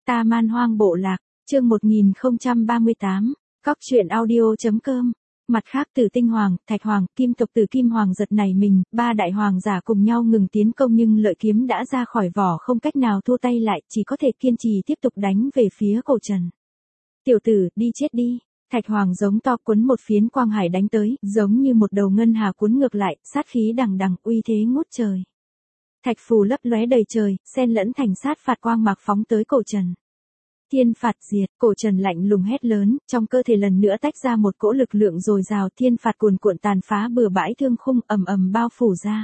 Ta Man Hoang Bộ Lạc, chương 1038, Cóc truyện audio.com. Mặt khác Tử Tinh Hoàng, Thạch Hoàng, Kim tộc Tử Kim Hoàng giật nảy mình, ba đại hoàng giả cùng nhau ngừng tiến công nhưng lợi kiếm đã ra khỏi vỏ không cách nào thua tay lại, chỉ có thể kiên trì tiếp tục đánh về phía Cổ Trần. Tiểu tử, đi chết đi. Thạch Hoàng giống to cuốn một phiến quang hải đánh tới, giống như một đầu ngân hà cuốn ngược lại, sát khí đằng đằng, uy thế ngút trời. Thạch phù lấp lóe đầy trời, xen lẫn thành sát phạt quang mạc phóng tới Cổ Trần. Thiên phạt diệt, Cổ Trần lạnh lùng hét lớn, trong cơ thể lần nữa tách ra một cỗ lực lượng dồi dào, thiên phạt cuồn cuộn tàn phá bừa bãi thương khung ầm ầm bao phủ ra.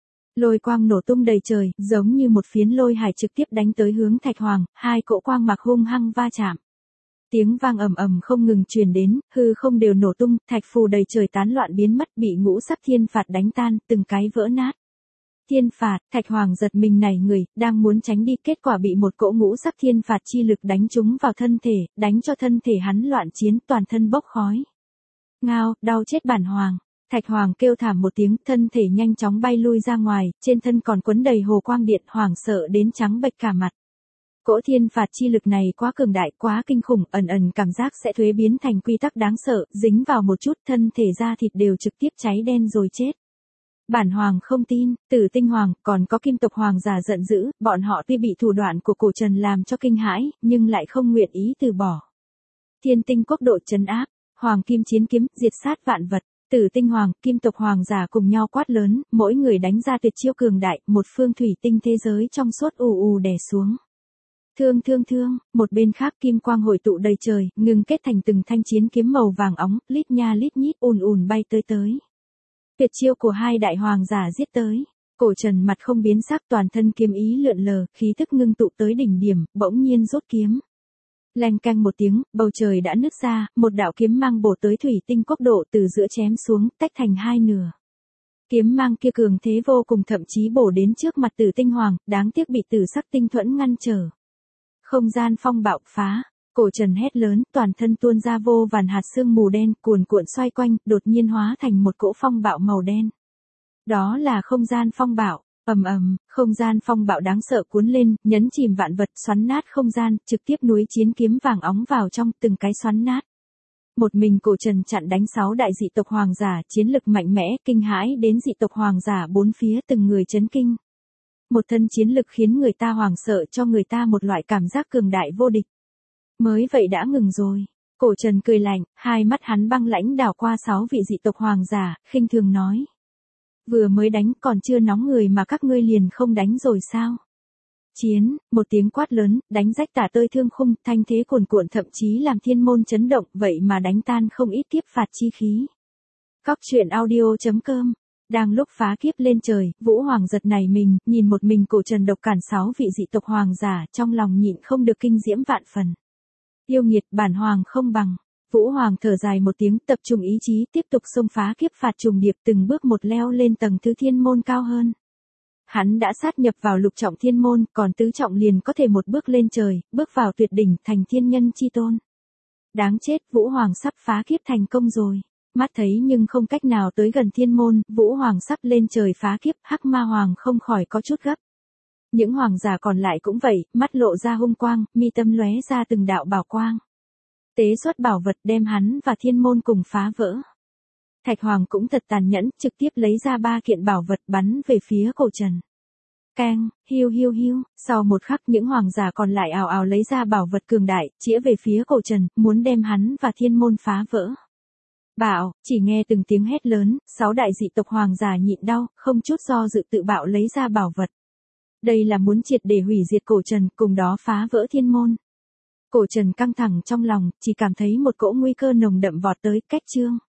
Lôi quang nổ tung đầy trời, giống như một phiến lôi hải trực tiếp đánh tới hướng Thạch Hoàng, hai cỗ quang mạc hung hăng va chạm. Tiếng vang ầm ầm không ngừng truyền đến, hư không đều nổ tung, thạch phù đầy trời tán loạn biến mất, bị ngũ sắc thiên phạt đánh tan, từng cái vỡ nát. Thiên phạt, Thạch Hoàng giật mình nảy người, đang muốn tránh đi, kết quả bị một cỗ ngũ sắc thiên phạt chi lực đánh trúng vào thân thể, đánh cho thân thể hắn loạn chiến, toàn thân bốc khói. Ngao, đau chết bản hoàng. Thạch Hoàng kêu thảm một tiếng, thân thể nhanh chóng bay lui ra ngoài, trên thân còn quấn đầy hồ quang điện, hoảng sợ đến trắng bệch cả mặt. Cỗ thiên phạt chi lực này quá cường đại, quá kinh khủng, ẩn ẩn cảm giác sẽ thuế biến thành quy tắc đáng sợ, dính vào một chút thân thể da thịt đều trực tiếp cháy đen rồi chết. Bản hoàng không tin, Tử Tinh Hoàng, còn có Kim tộc Hoàng giả giận dữ, bọn họ tuy bị thủ đoạn của Cổ Trần làm cho kinh hãi, nhưng lại không nguyện ý từ bỏ. Thiên Tinh quốc độ trấn áp, Hoàng Kim chiến kiếm, diệt sát vạn vật. Tử Tinh Hoàng, Kim tộc Hoàng giả cùng nhau quát lớn, mỗi người đánh ra tuyệt chiêu cường đại, một phương thủy tinh thế giới trong suốt ù ù đè xuống. Thương, một bên khác kim quang hội tụ đầy trời, ngừng kết thành từng thanh chiến kiếm màu vàng óng, lít nha lít nhít ùn bay tới. Tuyệt chiêu của hai đại hoàng giả giết tới. Cổ Trần mặt không biến sắc, toàn thân kiếm ý lượn lờ, khí tức ngưng tụ tới đỉnh điểm, bỗng nhiên rút kiếm. Leng canh một tiếng, bầu trời đã nứt ra, một đạo kiếm mang bổ tới thủy tinh quốc độ từ giữa chém xuống, tách thành hai nửa. Kiếm mang kia cường thế vô cùng, thậm chí bổ đến trước mặt Tử Tinh Hoàng, đáng tiếc bị Tử Sắc Tinh Thuẫn ngăn trở. Không gian phong bạo phá, Cổ Trần hét lớn, toàn thân tuôn ra vô vàn hạt sương mù đen, cuồn cuộn xoay quanh, đột nhiên hóa thành một cỗ phong bạo màu đen. Đó là không gian phong bạo, ầm, không gian phong bạo đáng sợ cuốn lên, nhấn chìm vạn vật, xoắn nát không gian, trực tiếp núi chiến kiếm vàng óng vào trong, từng cái xoắn nát. Một mình Cổ Trần chặn đánh 6 đại dị tộc hoàng giả, chiến lực mạnh mẽ, kinh hãi đến dị tộc hoàng giả bốn phía, từng người chấn kinh. Một thân chiến lực khiến người ta hoảng sợ, cho người ta một loại cảm giác cường đại vô địch. Mới vậy đã ngừng rồi. Cổ Trần cười lạnh, hai mắt hắn băng lãnh đảo qua 6 vị dị tộc hoàng giả, khinh thường nói. Vừa mới đánh, còn chưa nóng người mà các ngươi liền không đánh rồi sao? Chiến, một tiếng quát lớn, đánh rách tả tơi thương khung, thanh thế cuồn cuộn, thậm chí làm thiên môn chấn động, vậy mà đánh tan không ít kiếp phạt chi khí. Cóc truyện audio.com. Đang lúc phá kiếp lên trời, Vũ Hoàng giật nảy mình, nhìn một mình Cổ Trần độc cản 6 vị dị tộc hoàng giả, trong lòng nhịn không được kinh diễm vạn phần. Yêu nghiệt, bản hoàng không bằng. Vũ Hoàng thở dài một tiếng, tập trung ý chí, tiếp tục xông phá kiếp phạt trùng điệp, từng bước một leo lên tầng thứ thiên môn cao hơn. Hắn đã sát nhập vào lục trọng thiên môn, còn tứ trọng liền có thể một bước lên trời, bước vào tuyệt đỉnh, thành thiên nhân chi tôn. Đáng chết, Vũ Hoàng sắp phá kiếp thành công rồi. Mắt thấy nhưng không cách nào tới gần thiên môn, Vũ Hoàng sắp lên trời phá kiếp, Hắc Ma Hoàng không khỏi có chút gấp. Những hoàng giả còn lại cũng vậy, mắt lộ ra hung quang, mi tâm lóe ra từng đạo bảo quang. Tế xuất bảo vật đem hắn và thiên môn cùng phá vỡ. Thạch Hoàng cũng thật tàn nhẫn, trực tiếp lấy ra 3 kiện bảo vật bắn về phía Cổ Trần. Keng, hiu, sau một khắc những hoàng giả còn lại ào ào lấy ra bảo vật cường đại, chĩa về phía Cổ Trần, muốn đem hắn và thiên môn phá vỡ. Bạo, chỉ nghe từng tiếng hét lớn, 6 đại dị tộc hoàng giả nhịn đau, không chút do dự tự bạo lấy ra bảo vật. Đây là muốn triệt để hủy diệt Cổ Trần, cùng đó phá vỡ thiên môn. Cổ Trần căng thẳng trong lòng, chỉ cảm thấy một cỗ nguy cơ nồng đậm vọt tới, cách chương.